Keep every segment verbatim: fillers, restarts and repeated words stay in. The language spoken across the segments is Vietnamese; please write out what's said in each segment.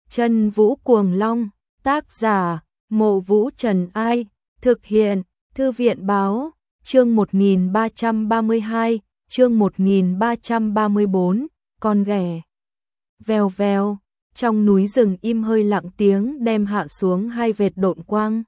Chân Vũ Cuồng Long, tác giả, Mộ Vũ Trần Ai, thực hiện, Thư viện Báo, chương một nghìn ba trăm ba mươi hai, chương một nghìn ba trăm ba mươi bốn, con ghẻ. Vèo vèo, trong núi rừng im hơi lặng tiếng đem hạ xuống hai vệt độn quang.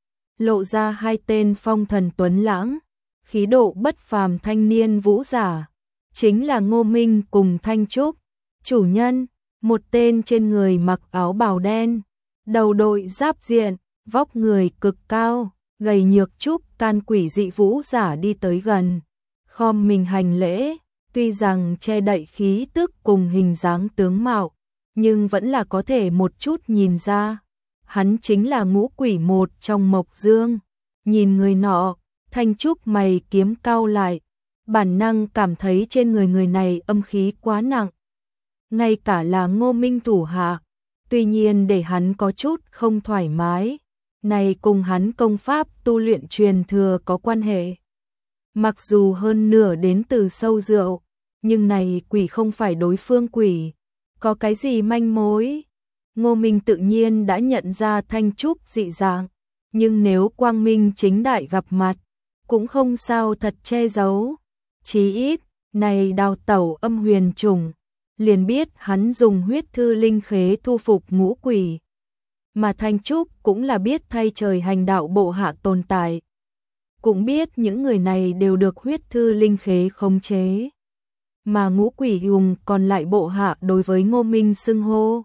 Lộ ra hai tên phong thần tuấn lãng, khí độ bất phàm thanh niên vũ giả, chính là Ngô Minh cùng Thanh Trúc. Chủ nhân, một tên trên người mặc áo bào đen, đầu đội giáp diện, vóc người cực cao, gầy nhược Trúc can quỷ dị vũ giả đi tới gần, khom mình hành lễ, tuy rằng che đậy khí tức cùng hình dáng tướng mạo, nhưng vẫn là có thể một chút nhìn ra, hắn chính là ngũ quỷ một trong Mộc Dương. Nhìn người nọ, Thanh Trúc mày kiếm cau lại, bản năng cảm thấy trên người người này âm khí quá nặng. Ngay cả là Ngô Minh thủ hạ, tuy nhiên để hắn có chút không thoải mái, này cùng hắn công pháp tu luyện truyền thừa có quan hệ. Mặc dù hơn nửa đến từ sâu rượu, nhưng này quỷ không phải đối phương quỷ, có cái gì manh mối? Ngô Minh tự nhiên đã nhận ra Thanh Trúc dị dạng, nhưng nếu quang minh chính đại gặp mặt, cũng không sao thật che giấu. Chí ít, này đào tẩu âm huyền trùng, liền biết hắn dùng huyết thư linh khế thu phục ngũ quỷ. Mà Thanh Trúc cũng là biết thay trời hành đạo bộ hạ tồn tại. Cũng biết những người này đều được huyết thư linh khế khống chế. Mà ngũ quỷ dùng còn lại bộ hạ đối với Ngô Minh xưng hô,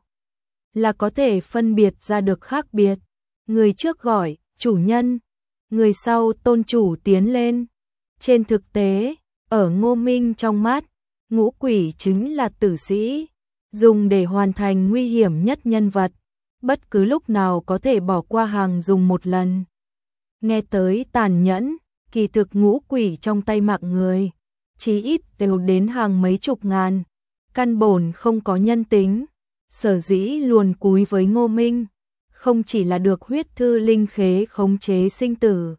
là có thể phân biệt ra được khác biệt. Người trước gọi, chủ nhân, người sau tôn chủ tiến lên. Trên thực tế, ở Ngô Minh trong mắt, ngũ quỷ chính là tử sĩ, dùng để hoàn thành nguy hiểm nhất nhân vật, bất cứ lúc nào có thể bỏ qua hàng dùng một lần. Nghe tới tàn nhẫn, kỳ thực ngũ quỷ trong tay mạng người, chí ít đều đến hàng mấy chục ngàn, căn bổn không có nhân tính. Sở dĩ luồn cúi với Ngô Minh, không chỉ là được huyết thư linh khế khống chế sinh tử,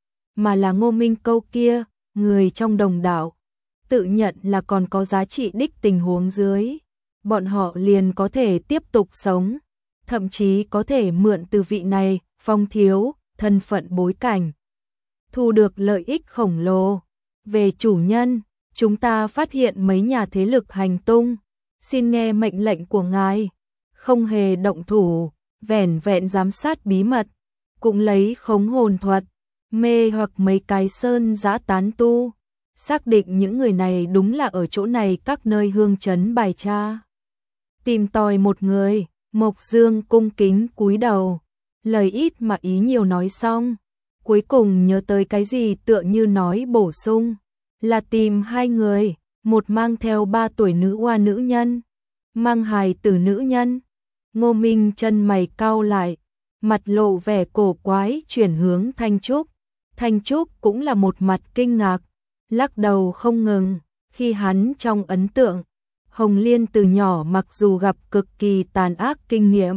mà là Ngô Minh câu kia, người trong đồng đạo, tự nhận là còn có giá trị đích tình huống dưới, bọn họ liền có thể tiếp tục sống, thậm chí có thể mượn từ vị này, phong thiếu, thân phận bối cảnh, thu được lợi ích khổng lồ. Về chủ nhân, chúng ta phát hiện mấy nhà thế lực hành tung, xin nghe mệnh lệnh của ngài, không hề động thủ, vẻn vẹn giám sát bí mật, cũng lấy khống hồn thuật, mê hoặc mấy cái sơn dã tán tu, xác định những người này đúng là ở chỗ này các nơi hương trấn bài tra. Tìm tòi một người, Mộc Dương cung kính cúi đầu, lời ít mà ý nhiều nói xong, cuối cùng nhớ tới cái gì tựa như nói bổ sung, là tìm hai người, một mang theo ba tuổi nữ oa nữ nhân, mang hài tử nữ nhân. Ngô Minh chân mày cau lại, mặt lộ vẻ cổ quái chuyển hướng Thanh Trúc. Thanh Trúc cũng là một mặt kinh ngạc, lắc đầu không ngừng, khi hắn trong ấn tượng, Hồng Liên từ nhỏ mặc dù gặp cực kỳ tàn ác kinh nghiệm,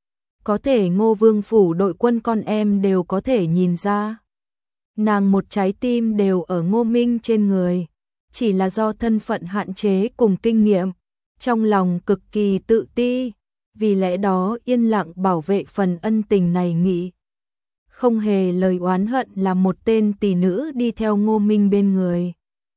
có thể Ngô Vương phủ đội quân con em đều có thể nhìn ra. Nàng một trái tim đều ở Ngô Minh trên người, chỉ là do thân phận hạn chế cùng kinh nghiệm, trong lòng cực kỳ tự ti, vì lẽ đó yên lặng bảo vệ phần ân tình này nghĩ. Không hề lời oán hận là một tên tỷ nữ đi theo Ngô Minh bên người.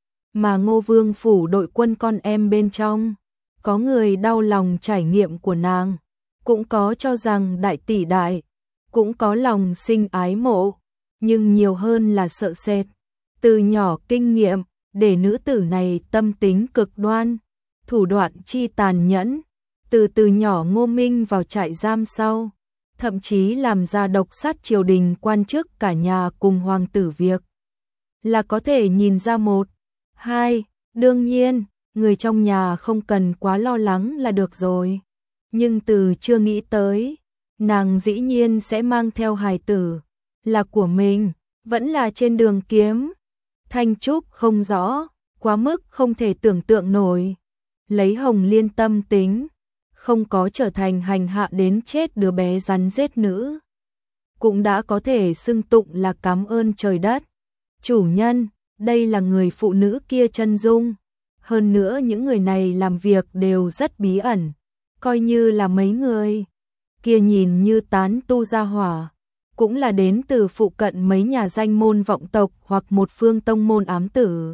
Mà Ngô Vương phủ đội quân con em bên trong, có người đau lòng trải nghiệm của nàng, cũng có cho rằng đại tỷ đại, cũng có lòng sinh ái mộ, nhưng nhiều hơn là sợ sệt. Từ nhỏ kinh nghiệm, để nữ tử này tâm tính cực đoan, thủ đoạn chi tàn nhẫn. Từ từ nhỏ Ngô Minh vào trại giam sau, thậm chí làm ra độc sát triều đình quan chức cả nhà cùng hoàng tử việc, là có thể nhìn ra một. Hai, đương nhiên, người trong nhà không cần quá lo lắng là được rồi. Nhưng từ chưa nghĩ tới, nàng dĩ nhiên sẽ mang theo hài tử, là của mình, vẫn là trên đường kiếm. Thanh Trúc không rõ, quá mức không thể tưởng tượng nổi. Lấy Hồng Liên tâm tính, không có trở thành hành hạ đến chết đứa bé rắn rết nữ, cũng đã có thể xưng tụng là cảm ơn trời đất. Chủ nhân, đây là người phụ nữ kia chân dung, hơn nữa những người này làm việc đều rất bí ẩn, coi như là mấy người. kia nhìn như tán tu gia hỏa, cũng là đến từ phụ cận mấy nhà danh môn vọng tộc hoặc một phương tông môn ám tử.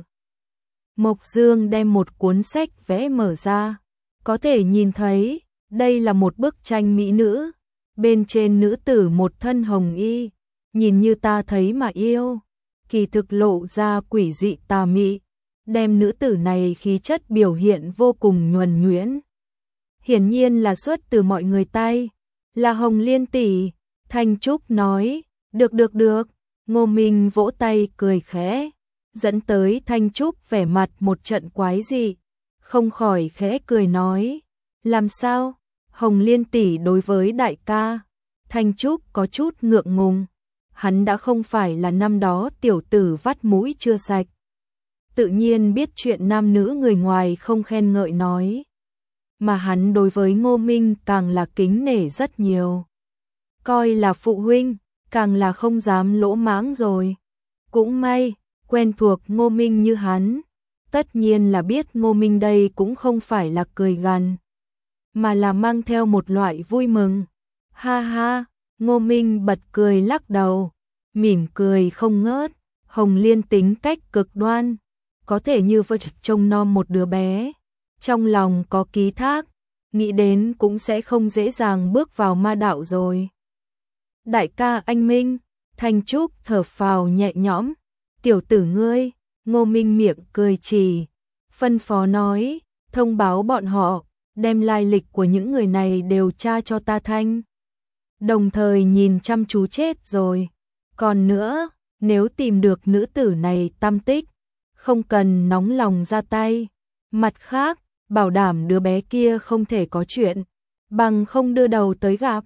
Mộc Dương đem một cuốn sách vẽ mở ra, có thể nhìn thấy, đây là một bức tranh mỹ nữ, bên trên nữ tử một thân hồng y, nhìn như ta thấy mà yêu, kỳ thực lộ ra quỷ dị tà mị, đem nữ tử này khí chất biểu hiện vô cùng nhuần nhuyễn. Hiển nhiên là xuất từ mọi người tay, là Hồng Liên tỷ. Thanh Trúc nói, được được được, Ngô Minh vỗ tay cười khẽ, dẫn tới Thanh Trúc vẻ mặt một trận quái dị, không khỏi khẽ cười nói, làm sao, Hồng Liên tỷ đối với đại ca. Thanh Trúc có chút ngượng ngùng, hắn đã không phải là năm đó tiểu tử vắt mũi chưa sạch. Tự nhiên biết chuyện nam nữ người ngoài không khen ngợi nói, mà hắn đối với Ngô Minh càng là kính nể rất nhiều. Coi là phụ huynh, càng là không dám lỗ mãng rồi. Cũng may, quen thuộc Ngô Minh như hắn, tất nhiên là biết Ngô Minh đây cũng không phải là cười gằn, mà là mang theo một loại vui mừng. Ha ha, Ngô Minh bật cười lắc đầu, mỉm cười không ngớt. Hồng Liên tính cách cực đoan, có thể như vợ trông nom một đứa bé, trong lòng có ký thác, nghĩ đến cũng sẽ không dễ dàng bước vào ma đạo rồi. Đại ca anh Minh, Thanh Trúc thở phào nhẹ nhõm, tiểu tử ngươi. Ngô Minh miệng cười chỉ, phân phó nói, thông báo bọn họ, đem lai lịch của những người này đều tra cho ta thanh. Đồng thời nhìn chăm chú chết rồi. Còn nữa, nếu tìm được nữ tử này tăm tích, không cần nóng lòng ra tay. Mặt khác, bảo đảm đứa bé kia không thể có chuyện, bằng không đưa đầu tới gặp.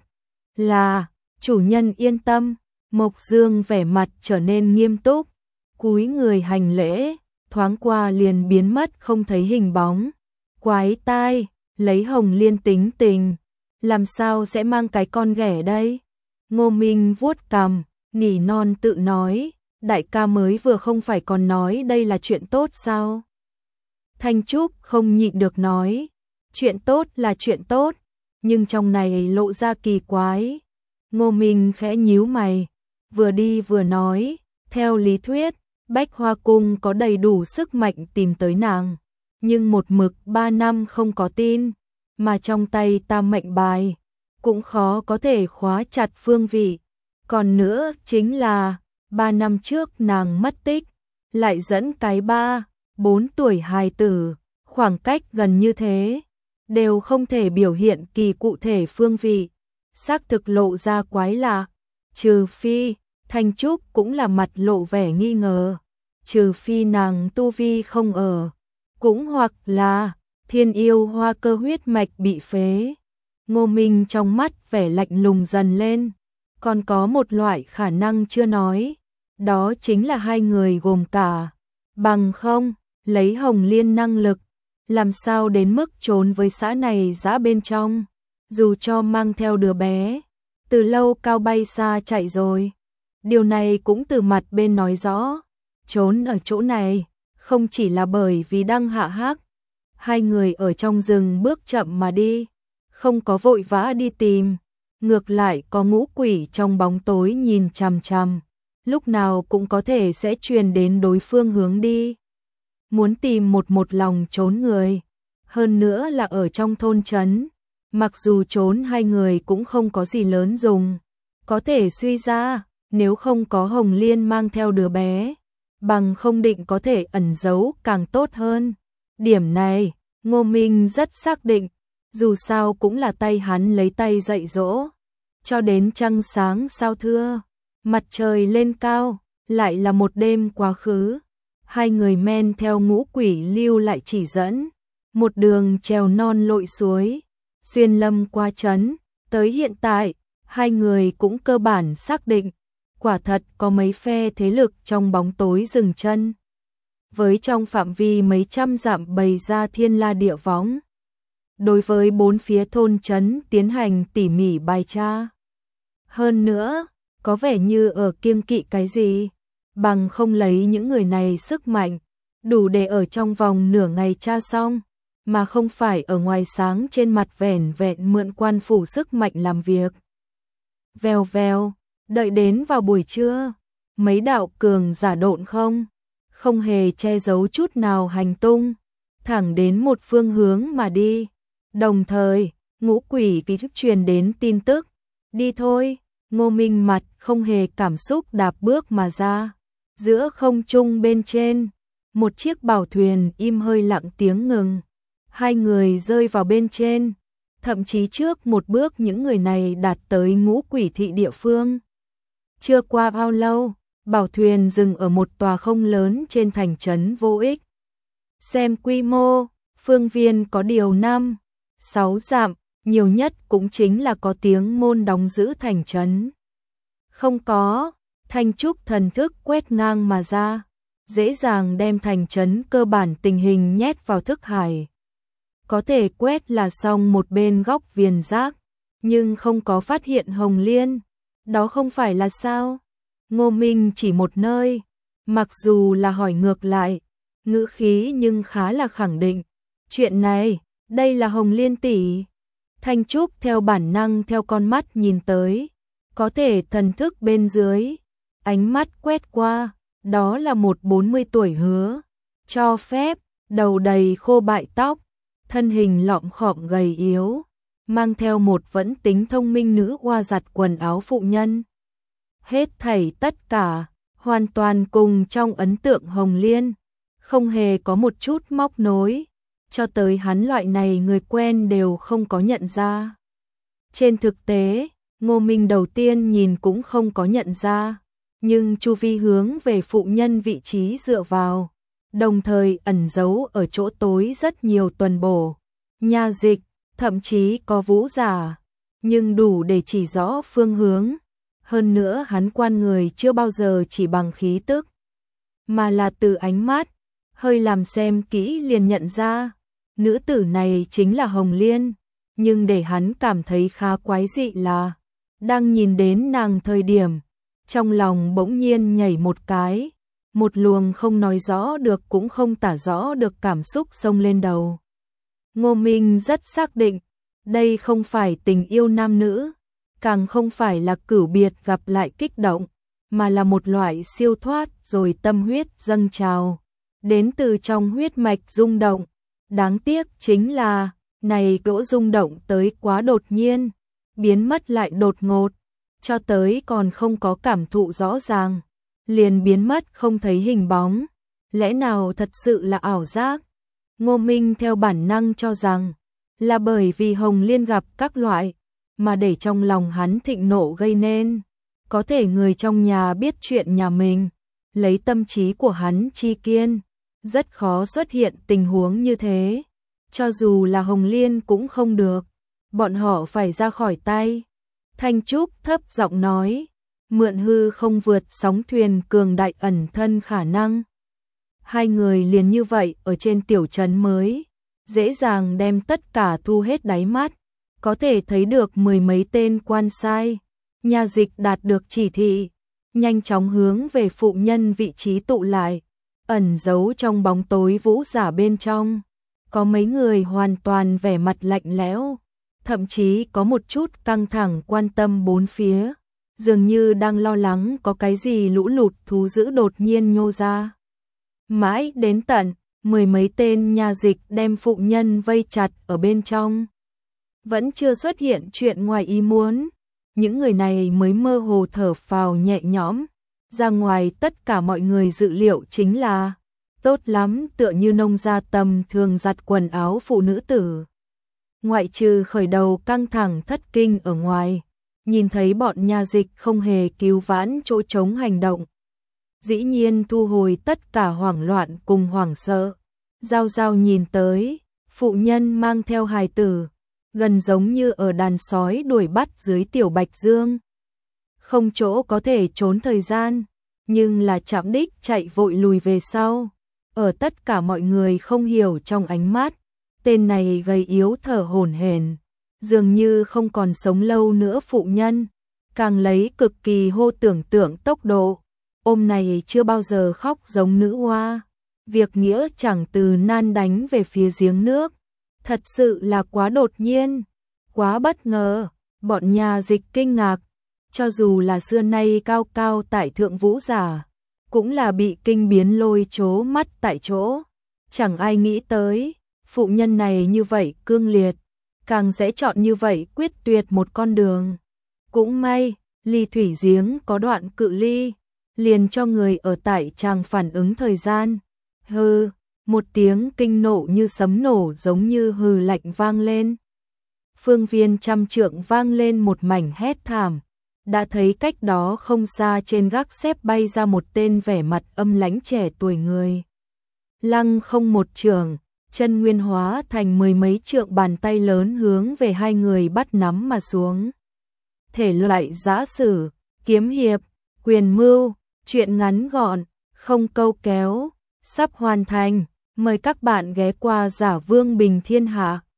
Là, chủ nhân yên tâm. Mộc Dương vẻ mặt trở nên nghiêm túc, cúi người hành lễ, thoáng qua liền biến mất không thấy hình bóng. Quái tai, lấy Hồng Liên tính tình, làm sao sẽ mang cái con ghẻ đây? Ngô Minh vuốt cằm, nỉ non tự nói, đại ca mới vừa không phải còn nói đây là chuyện tốt sao? Thanh Trúc không nhịn được nói, chuyện tốt là chuyện tốt, nhưng trong này lộ ra kỳ quái. Ngô Minh khẽ nhíu mày, vừa đi vừa nói, theo lý thuyết, Bách Hoa Cung có đầy đủ sức mạnh tìm tới nàng, nhưng một mực ba năm không có tin, mà trong tay tam mệnh bài, cũng khó có thể khóa chặt phương vị. Còn nữa chính là, ba năm trước nàng mất tích, lại dẫn cái ba, bốn tuổi hài tử, khoảng cách gần như thế, đều không thể biểu hiện kỳ cụ thể phương vị, xác thực lộ ra quái lạ. Trừ phi, Thanh Trúc cũng là mặt lộ vẻ nghi ngờ, trừ phi nàng tu vi không ở, cũng hoặc là thiên yêu hoa cơ huyết mạch bị phế. Ngô Minh trong mắt vẻ lạnh lùng dần lên, còn có một loại khả năng chưa nói, đó chính là hai người gồm cả, bằng không, lấy Hồng Liên năng lực, làm sao đến mức trốn với xã này dã bên trong, dù cho mang theo đứa bé, từ lâu cao bay xa chạy rồi. Điều này cũng từ mặt bên nói rõ, trốn ở chỗ này, không chỉ là bởi vì đang hạ hắc, hai người ở trong rừng bước chậm mà đi, không có vội vã đi tìm, ngược lại có ngũ quỷ trong bóng tối nhìn chằm chằm, lúc nào cũng có thể sẽ truyền đến đối phương hướng đi. Muốn tìm một một lòng trốn người, hơn nữa là ở trong thôn trấn, mặc dù trốn hai người cũng không có gì lớn dùng, có thể suy ra, nếu không có Hồng Liên mang theo đứa bé, bằng không định có thể ẩn giấu càng tốt hơn. Điểm này, Ngô Minh rất xác định, dù sao cũng là tay hắn lấy tay dạy dỗ. Cho đến trăng sáng sao thưa, mặt trời lên cao, lại là một đêm quá khứ. Hai người men theo ngũ quỷ lưu lại chỉ dẫn, một đường trèo non lội suối, xuyên lâm qua trấn, tới hiện tại, hai người cũng cơ bản xác định, quả thật có mấy phe thế lực trong bóng tối dừng chân. Với trong phạm vi mấy trăm dặm bày ra thiên la địa võng, đối với bốn phía thôn trấn tiến hành tỉ mỉ bài tra. Hơn nữa, có vẻ như ở kiêng kỵ cái gì, bằng không lấy những người này sức mạnh, đủ để ở trong vòng nửa ngày tra xong, mà không phải ở ngoài sáng trên mặt vẻn vẹn mượn quan phủ sức mạnh làm việc. Vèo vèo, đợi đến vào buổi trưa, mấy đạo cường giả độn không, không hề che giấu chút nào hành tung, thẳng đến một phương hướng mà đi. Đồng thời, ngũ quỷ ký thức truyền đến tin tức, đi thôi. Ngô Minh mặt không hề cảm xúc đạp bước mà ra. Giữa không trung bên trên, một chiếc bảo thuyền im hơi lặng tiếng ngừng. Hai người rơi vào bên trên, thậm chí trước một bước những người này đạt tới ngũ quỷ thị địa phương. Chưa qua bao lâu, bảo thuyền dừng ở một tòa không lớn trên thành trấn vô ích. Xem quy mô, phương viên có điều năm, sáu dặm, nhiều nhất cũng chính là có tiếng môn đóng giữ thành trấn. Không có, Thanh Trúc thần thức quét ngang mà ra, dễ dàng đem thành trấn cơ bản tình hình nhét vào thức hải. Có thể quét là xong một bên góc viền rác, nhưng không có phát hiện Hồng Liên. Đó không phải là sao? Ngô Minh chỉ một nơi, mặc dù là hỏi ngược lại, ngữ khí nhưng khá là khẳng định. Chuyện này, đây là Hồng Liên tỷ. Thanh Trúc theo bản năng theo con mắt nhìn tới, có thể thần thức bên dưới, ánh mắt quét qua, đó là một bốn mươi tuổi hứa, cho phép, đầu đầy khô bại tóc, thân hình lọm khọm gầy yếu, mang theo một vẫn tính thông minh nữ hoa giặt quần áo phụ nhân. Hết thảy tất cả, hoàn toàn cùng trong ấn tượng Hồng Liên, không hề có một chút móc nối, cho tới hắn loại này người quen đều không có nhận ra. Trên thực tế, Ngô Minh đầu tiên nhìn cũng không có nhận ra, nhưng chu vi hướng về phụ nhân vị trí dựa vào, đồng thời ẩn giấu ở chỗ tối rất nhiều tuần bổ, nha dịch, thậm chí có vũ giả, nhưng đủ để chỉ rõ phương hướng. Hơn nữa hắn quan người chưa bao giờ chỉ bằng khí tức, mà là từ ánh mắt, hơi làm xem kỹ liền nhận ra, nữ tử này chính là Hồng Liên, nhưng để hắn cảm thấy khá quái dị là, đang nhìn đến nàng thời điểm, trong lòng bỗng nhiên nhảy một cái, một luồng không nói rõ được cũng không tả rõ được cảm xúc xông lên đầu. Ngô Minh rất xác định, đây không phải tình yêu nam nữ, càng không phải là cửu biệt gặp lại kích động, mà là một loại siêu thoát rồi tâm huyết dâng trào, đến từ trong huyết mạch rung động. Đáng tiếc chính là, này cỗ rung động tới quá đột nhiên, biến mất lại đột ngột, cho tới còn không có cảm thụ rõ ràng, liền biến mất không thấy hình bóng, lẽ nào thật sự là ảo giác? Ngô Minh theo bản năng cho rằng, là bởi vì Hồng Liên gặp các loại, mà để trong lòng hắn thịnh nộ gây nên, có thể người trong nhà biết chuyện nhà mình, lấy tâm trí của hắn chi kiên, rất khó xuất hiện tình huống như thế, cho dù là Hồng Liên cũng không được, bọn họ phải ra khỏi tay. Thanh Trúc thấp giọng nói, mượn hư không vượt sóng thuyền cường đại ẩn thân khả năng. Hai người liền như vậy ở trên tiểu trấn mới, dễ dàng đem tất cả thu hết đáy mắt, có thể thấy được mười mấy tên quan sai, nha dịch đạt được chỉ thị, nhanh chóng hướng về phụ nhân vị trí tụ lại, ẩn giấu trong bóng tối vũ giả bên trong, có mấy người hoàn toàn vẻ mặt lạnh lẽo, thậm chí có một chút căng thẳng quan tâm bốn phía, dường như đang lo lắng có cái gì lũ lụt thú dữ đột nhiên nhô ra. Mãi đến tận, mười mấy tên nha dịch đem phụ nhân vây chặt ở bên trong. Vẫn chưa xuất hiện chuyện ngoài ý muốn, những người này mới mơ hồ thở phào nhẹ nhõm, ra ngoài tất cả mọi người dự liệu chính là, tốt lắm tựa như nông gia tầm thường giặt quần áo phụ nữ tử. Ngoại trừ khởi đầu căng thẳng thất kinh ở ngoài, nhìn thấy bọn nha dịch không hề cứu vãn chỗ trống hành động. Dĩ nhiên thu hồi tất cả hoảng loạn cùng hoảng sợ. Giao giao nhìn tới, phụ nhân mang theo hài tử, gần giống như ở đàn sói đuổi bắt dưới tiểu bạch dương. Không chỗ có thể trốn thời gian, nhưng là chạm đích chạy vội lùi về sau. Ở tất cả mọi người không hiểu trong ánh mắt, tên này gầy yếu thở hổn hển, dường như không còn sống lâu nữa phụ nhân, càng lấy cực kỳ hô tưởng tượng tốc độ. Ôm này chưa bao giờ khóc giống nữ hoa, việc nghĩa chẳng từ nan đánh về phía giếng nước, Thật sự là quá đột nhiên, quá bất ngờ, bọn nhà Dịch kinh ngạc, cho dù là xưa nay cao cao tại thượng vũ giả, cũng là bị kinh biến lôi chố mắt tại chỗ. Chẳng ai nghĩ tới, phụ nhân này như vậy cương liệt, càng sẽ chọn như vậy quyết tuyệt một con đường. Cũng may, ly thủy giếng có đoạn cự ly, liền cho người ở tại tràng phản ứng thời gian. Hừ, một tiếng kinh nộ như sấm nổ giống như hừ lạnh vang lên. Phương viên trăm trượng vang lên một mảnh hét thảm, đã thấy cách đó không xa trên gác xếp bay ra một tên vẻ mặt âm lãnh trẻ tuổi người. Lăng không một trường, chân nguyên hóa thành mười mấy trượng bàn tay lớn hướng về hai người bắt nắm mà xuống. Thể loại giã sử, kiếm hiệp, quyền mưu, truyện ngắn gọn, không câu kéo, sắp hoàn thành. Mời các bạn ghé qua Giả Vương Bình Thiên Hạ.